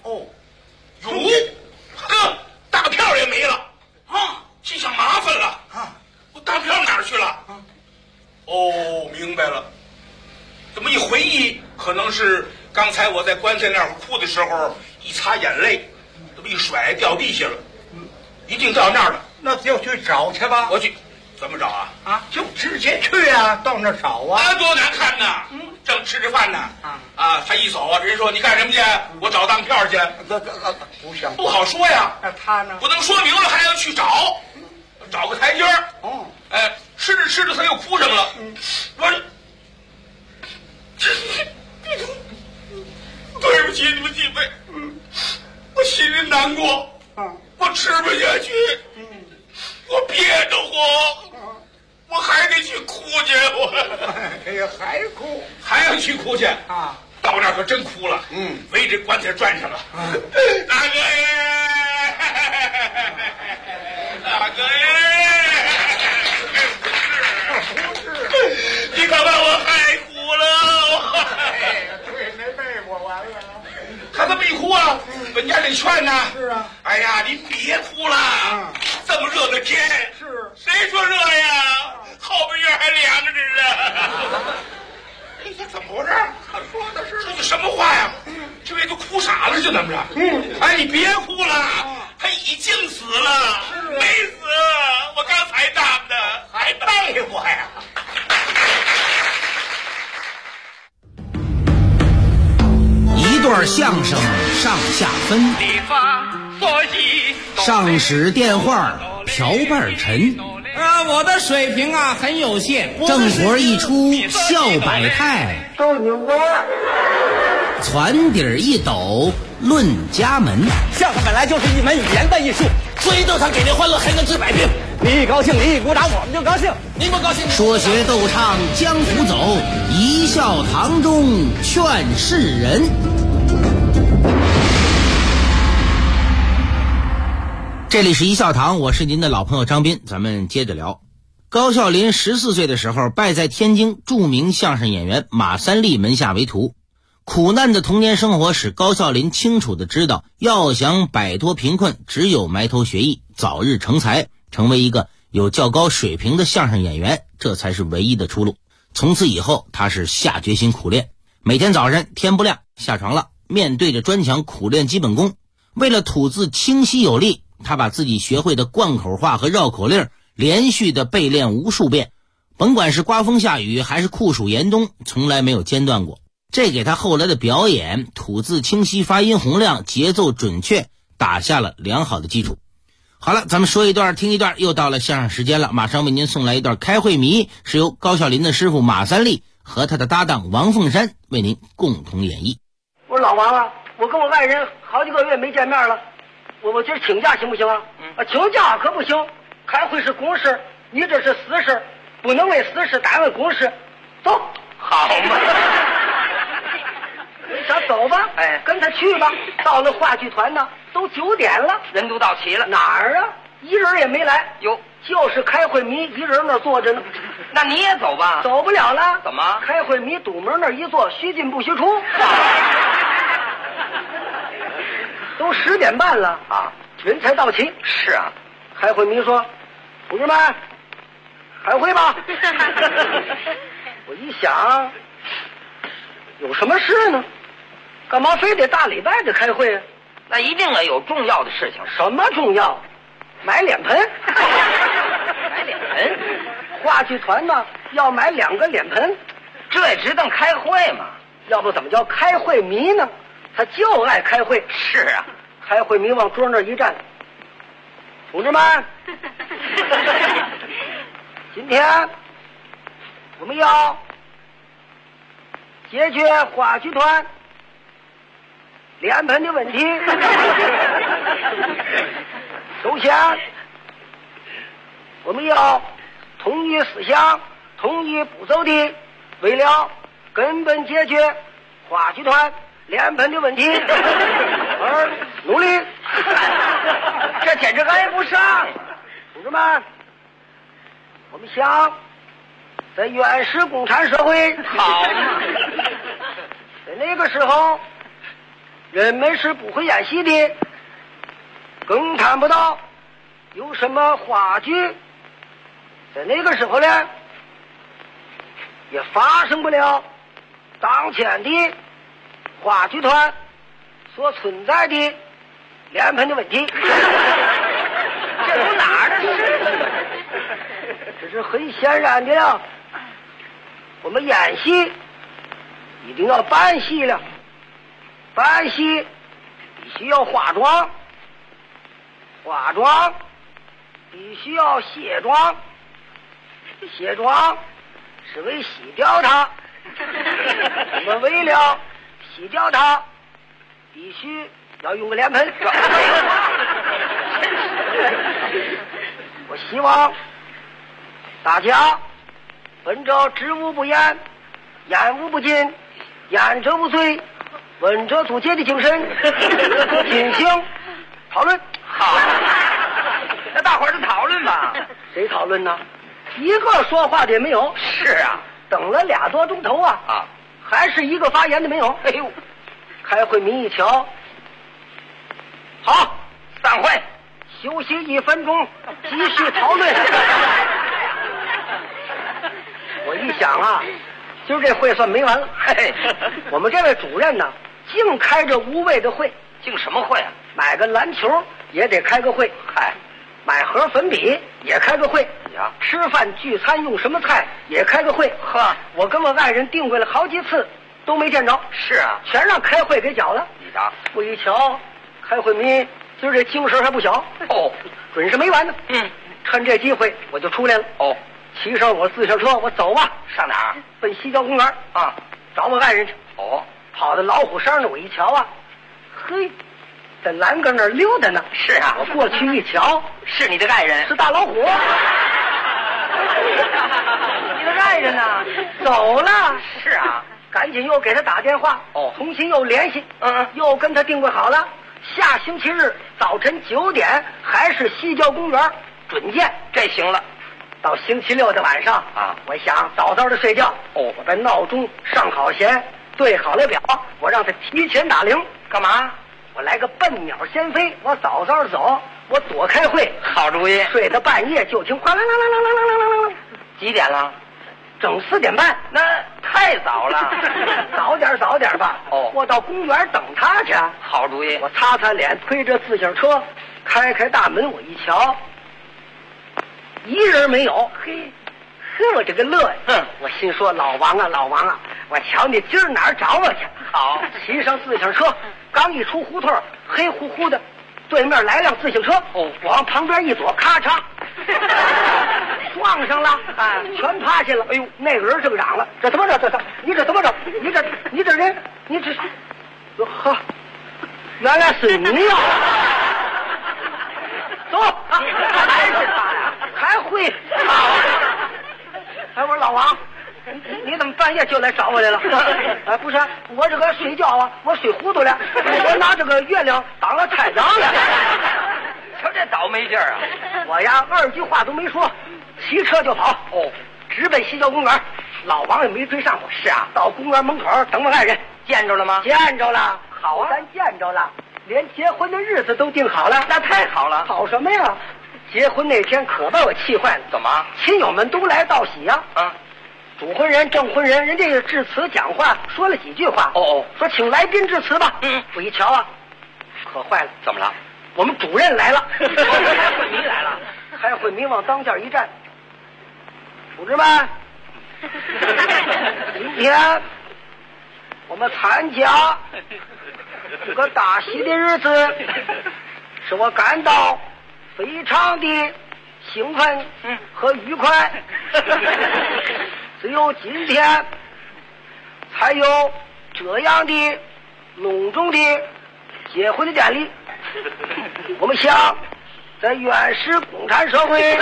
大票也没了啊！心想麻烦了啊！我大票哪儿去了？哦，明白了。这么一回忆，可能是刚才我在棺材那儿哭的时候，一擦眼泪，这么一甩掉地下了，一定到那儿了。
那就去找去吧。
我去，怎么找啊？
啊，就直接去啊，到那儿找啊。
多难看呐！正吃着饭呢，他一走啊，人说你干什么去？我找当票去。
不行，
不好说呀。
那他呢？
不能说明了，还要去找个台阶儿。哎，吃着他又哭上了。我对不起你们几位，我心里难过，我吃不下去，我憋得慌，我还得去哭去，
哎呀，还哭，
还要去哭去啊！到那儿可真哭了，围着棺材转上了。大哥呀，大哥呀，不是，你可把我害苦了。
对，没被我完了。
他这么一哭啊，本家得劝呐。
是啊。
哎呀，你别哭了，这么热的天，
是
谁说热呀？后半夜还凉着呢。哎呀，怎么回事？
他说的是
这什么话呀？这位都哭傻了，就怎么着？哎，你别哭了，他已经死了，没死，我刚才当的，
还背我呀。
一段相声上下分，上使电话瓢瓣沉，
我的水平啊很有限，
正活一出笑百态，
逗你玩，
攒底儿一抖论家门。
相声本来就是一门语言的艺术，
所以逗他给您欢乐，还能治百病。
你一高兴，你一鼓掌，我们就高兴。
您不高兴，
说学逗唱江湖走，一笑堂中劝世人。这里是一笑堂，我是您的老朋友张斌，咱们接着聊。高孝林14岁的时候拜在天津著名相声演员马三立门下为徒。苦难的童年生活使高孝林清楚地知道，要想摆脱贫困，只有埋头学艺，早日成才， 成为一个有较高水平的相声演员，这才是唯一的出路。从此以后，他是下决心苦练，每天早晨天不亮下床了，面对着砖墙苦练基本功。为了吐字清晰有力，他把自己学会的贯口话和绕口令连续的背练无数遍，甭管是刮风下雨还是酷暑严冬，从来没有间断过。这给他后来的表演吐字清晰、发音洪亮、节奏准确打下了良好的基础。好了，咱们说一段听一段，又到了相声时间了，马上为您送来一段开会迷，是由高孝林的师傅马三立和他的搭档王凤山为您共同演绎。
我说老王啊，我跟我爱人好几个月没见面了，我今儿请假行不行啊？请假可不行，开会是公事，你这是私事，不能为私事耽误公事。走，
好嘛。
想走吧？哎，跟他去吧。到了话剧团呢，都9点了，
人都到齐了。
哪儿啊？一人也没来。
哟，
就是开会迷一人那坐着呢。
那你也走吧。
走不了了。
怎么？
开会迷堵门那一坐，须进不须出。都10点半了啊，人才到齐。
是啊。
开会迷说：“同志们，开会吧。”我一想，有什么事呢？干嘛非得大礼拜的开会啊？
那一定有重要的事情。
什么重要？买脸盆。
买脸盆？
话剧团呢要买2个脸盆，
这也值当开会吗？
要不怎么叫开会迷呢？他就爱开会。
是啊，
开会迷往桌那一站，同志们，今天我们要解决话剧团脸盆的问题。首先，我们要统一思想、统一步骤的，为了根本解决话剧团脸盆的问题而努力。
这简直挨不上。
同志们，我们想在原始共产社会，
好嘛，
在那个时候人们是不会演戏的，更看不到有什么话剧。在那个时候呢，也发生不了当前的话剧团所存在的脸盆的问题。
这都哪儿的事？
这是很显然的了。我们演戏一定要扮戏了，扮戏必须要化妆，化妆必须要卸妆，卸妆是为洗掉它。我们为了洗掉它，必须要用个脸盆。我希望大家本着知无不言、言无不尽、言者无罪、闻者足戒的精神进行讨论。
好，那大伙儿就讨论吧。
谁讨论呢？一个说话的也没有。
是啊，
等了2多钟头啊，还是一个发言的没有。
哎呦，
开会民一瞧，好，
散会，
休息1分钟，继续讨论。我一想啊，今儿这会算没完了。
嘿，
我们这位主任呢，净开着无谓的会。
净什么会啊？
买个篮球也得开个会。
嗨，
买盒粉笔也开个会
呀。
吃饭聚餐用什么菜也开个会。
呵，
我跟我爱人定规了好几次，都没见着。
是啊，
全让开会给搅了。
你的，
我一瞧，开会迷今儿这精神还不小。
哦，
准是没完呢。趁这机会我就出来了。
哦，
骑上我自行车，我走吧。
上哪儿？
奔西郊公园
啊，
找我爱人去。
哦，
跑到老虎山那，我一瞧啊，嘿，在栏杆那儿溜达呢。
是啊，
我过去一瞧，
是你的爱人，
是大老虎。
你的爱人呢？
走了。
是啊，
赶紧又给他打电话。
哦，
重新又联系。又跟他定位好了，下星期日早晨9点，还是西郊公园准见。
这行了。
到星期6的晚上啊，我想早早的睡觉。
哦，
我把闹钟上好弦，对好了表，我让他提前打铃。
干嘛？
我来个笨鸟先飞，我早早走， 我多开会。
好主意。
睡到半夜就听哗啦啦啦啦啦啦啦啦。
几点了？
整4点半。
那太早了。
早点吧。
哦，
我到公园等他去。
好主意。
我擦擦脸，推着自行车，开大门，我一瞧，一人没有。嘿，我这个乐呀！我心说老王啊，我瞧你今儿哪儿找我去？
好，
骑上自行车，刚一出胡同，黑乎乎的，对面来辆自行车。
哦，
我往旁边一躲，咔嚓，撞上了，全趴下了。哎呦，那个人正嚷了：“这怎么着？你这怎么着？你这人，你这，呵，原来是你呀！走，还是他呀？还会？哎，我说老王，你怎么半夜就来找我来了？哎，不是，我这个睡觉啊，我睡糊涂了，我拿这个月亮当了太阳了。
瞧这倒霉劲儿啊！
我呀，2句话都没说，骑车就跑。
哦，
直奔西郊公园。老王也没追上我。
是啊，
到公园门口等我爱人。
见着了吗？
见着了。
好啊，
咱见着了，连结婚的日子都定好了。
那太好了。
好什么呀？结婚那天可把我气坏了。
怎么？
亲友们都来道喜呀。主婚人、证婚人，人家致辞讲话说了几句话。
哦，
说请来宾致辞吧。我一瞧啊，可坏了。
怎么了？
我们主任来了。
开会迷来了。
开会迷往当间一站。同志们，今天我们参加这个大喜的日子，使我感到非常的兴奋和愉快。只有今天才有这样的隆重的结婚的典礼。我们想在原始共产社会，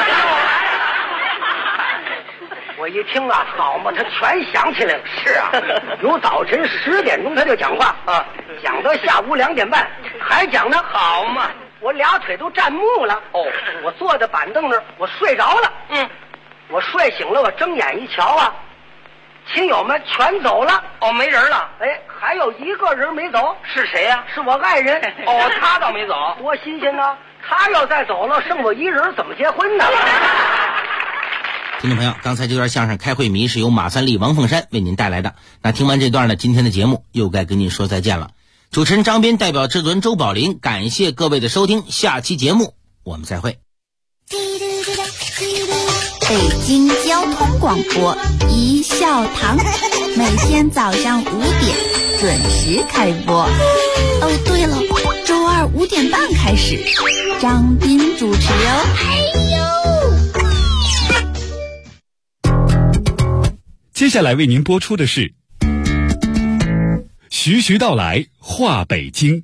我一听啊，好嘛，他全想起来了。
是啊，
由早晨10点钟他就讲话啊，讲到下午2点半，还讲呢。
好嘛，
我俩腿都站木了。
哦，
我坐在板凳那儿，我睡着了。我睡醒了，我睁眼一瞧啊，亲友们全走了。
哦，没人了。
哎，还有一个人没走。
是谁呀？
是我爱人。
哦，他倒没走。
多新鲜呢！他要再走了，剩我一人，怎么结婚呢？
听众朋友，刚才这段相声《开会迷》是由马三立、王凤山为您带来的。那听完这段呢，今天的节目又该跟您说再见了。主持人张斌代表制作人周宝林，感谢各位的收听，下期节目我们再会。
北京交通广播一笑堂，每天早上5点准时开播。哦，对了，周二5点半开始，张斌主持哦。
接下来为您播出的是徐徐道来话北京。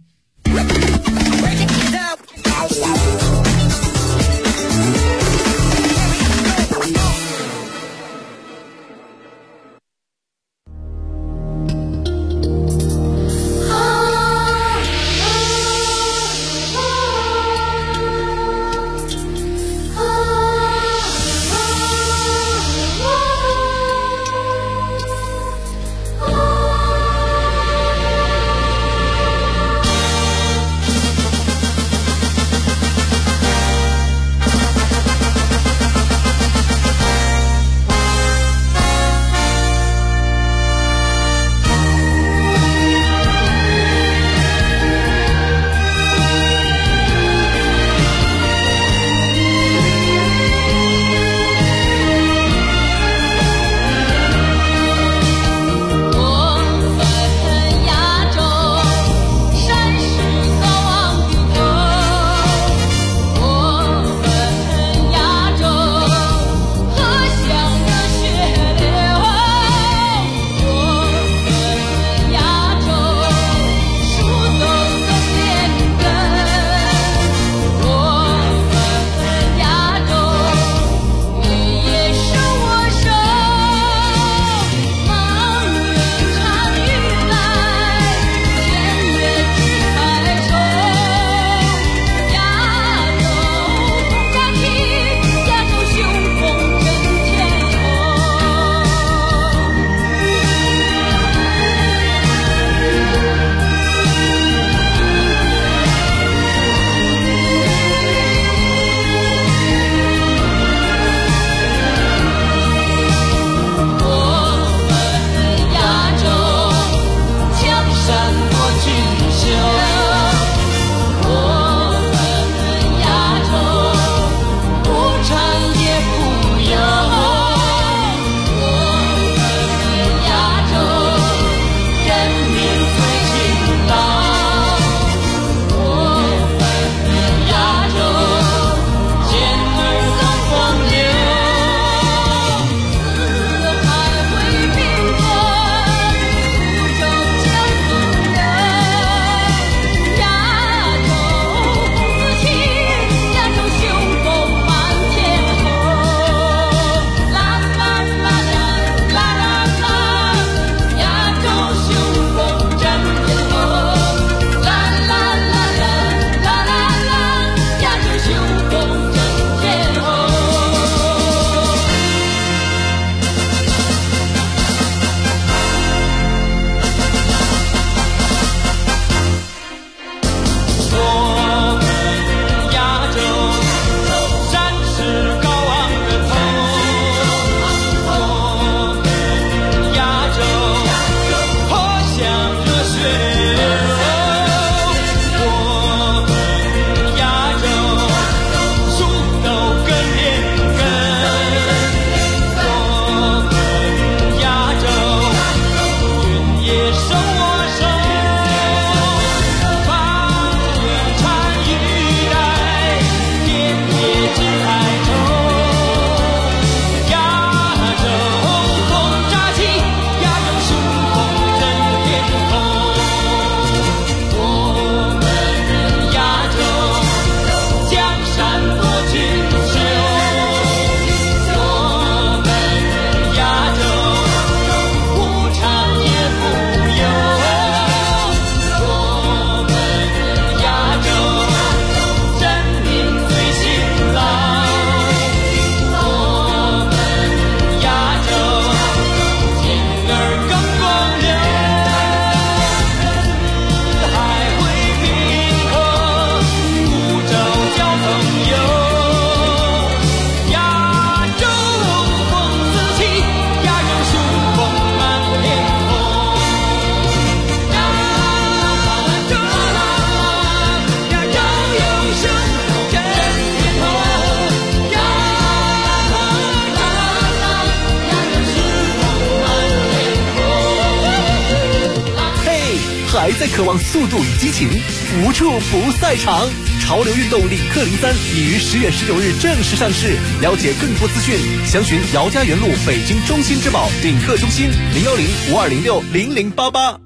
还在渴望速度与激情，无处不赛场。潮流运动领克03已于10月19日正式上市。了解更多资讯，详询姚家园路北京中心之宝领克中心010-5206-0088。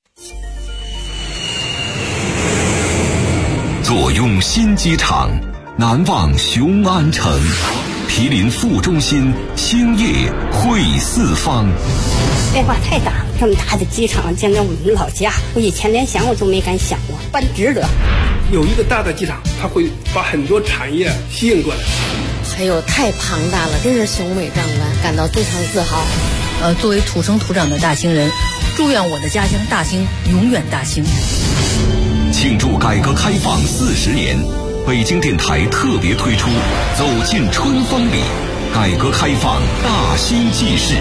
坐拥新机场，难忘雄安城。毗邻副中心，兴业汇四方。
变化太大了，这么大的机场，见着我们老家，我以前连想我都没敢想过，办值得。
有一个大的机场，它会把很多产业吸引过来。
还有太庞大了，真是雄伟壮观，感到非常自豪。
作为土生土长的大兴人，祝愿我的家乡大兴永远大兴。
庆祝改革开放40年，北京电台特别推出《走进春风里》，改革开放大兴纪事。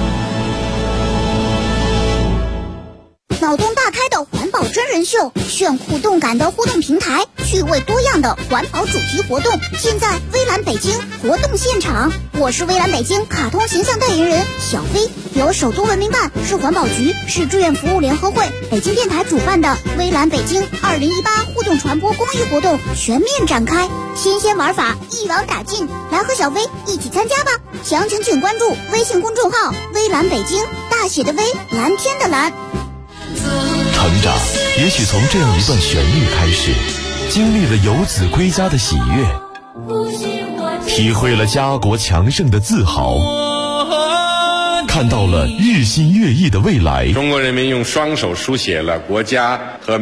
脑洞大开的环保真人秀，炫酷动感的互动平台，趣味多样的环保主题活动，现在微蓝北京活动现场。我是微蓝北京卡通形象代言人小飞，由首都文明办、市环保局、市志愿服务联合会、北京电台主办的微蓝北京2018互动传播公益活动全面展开，新鲜玩法一网打尽，来和小飞一起参加吧！详情请关注微信公众号微蓝北京，大写的微，蓝天的蓝。
成长也许从这样一段旋律开始，经历了游子归家的喜悦，体会了家国强盛的自豪，看到了日新月异的未来。
中国人民用双手书写了国家和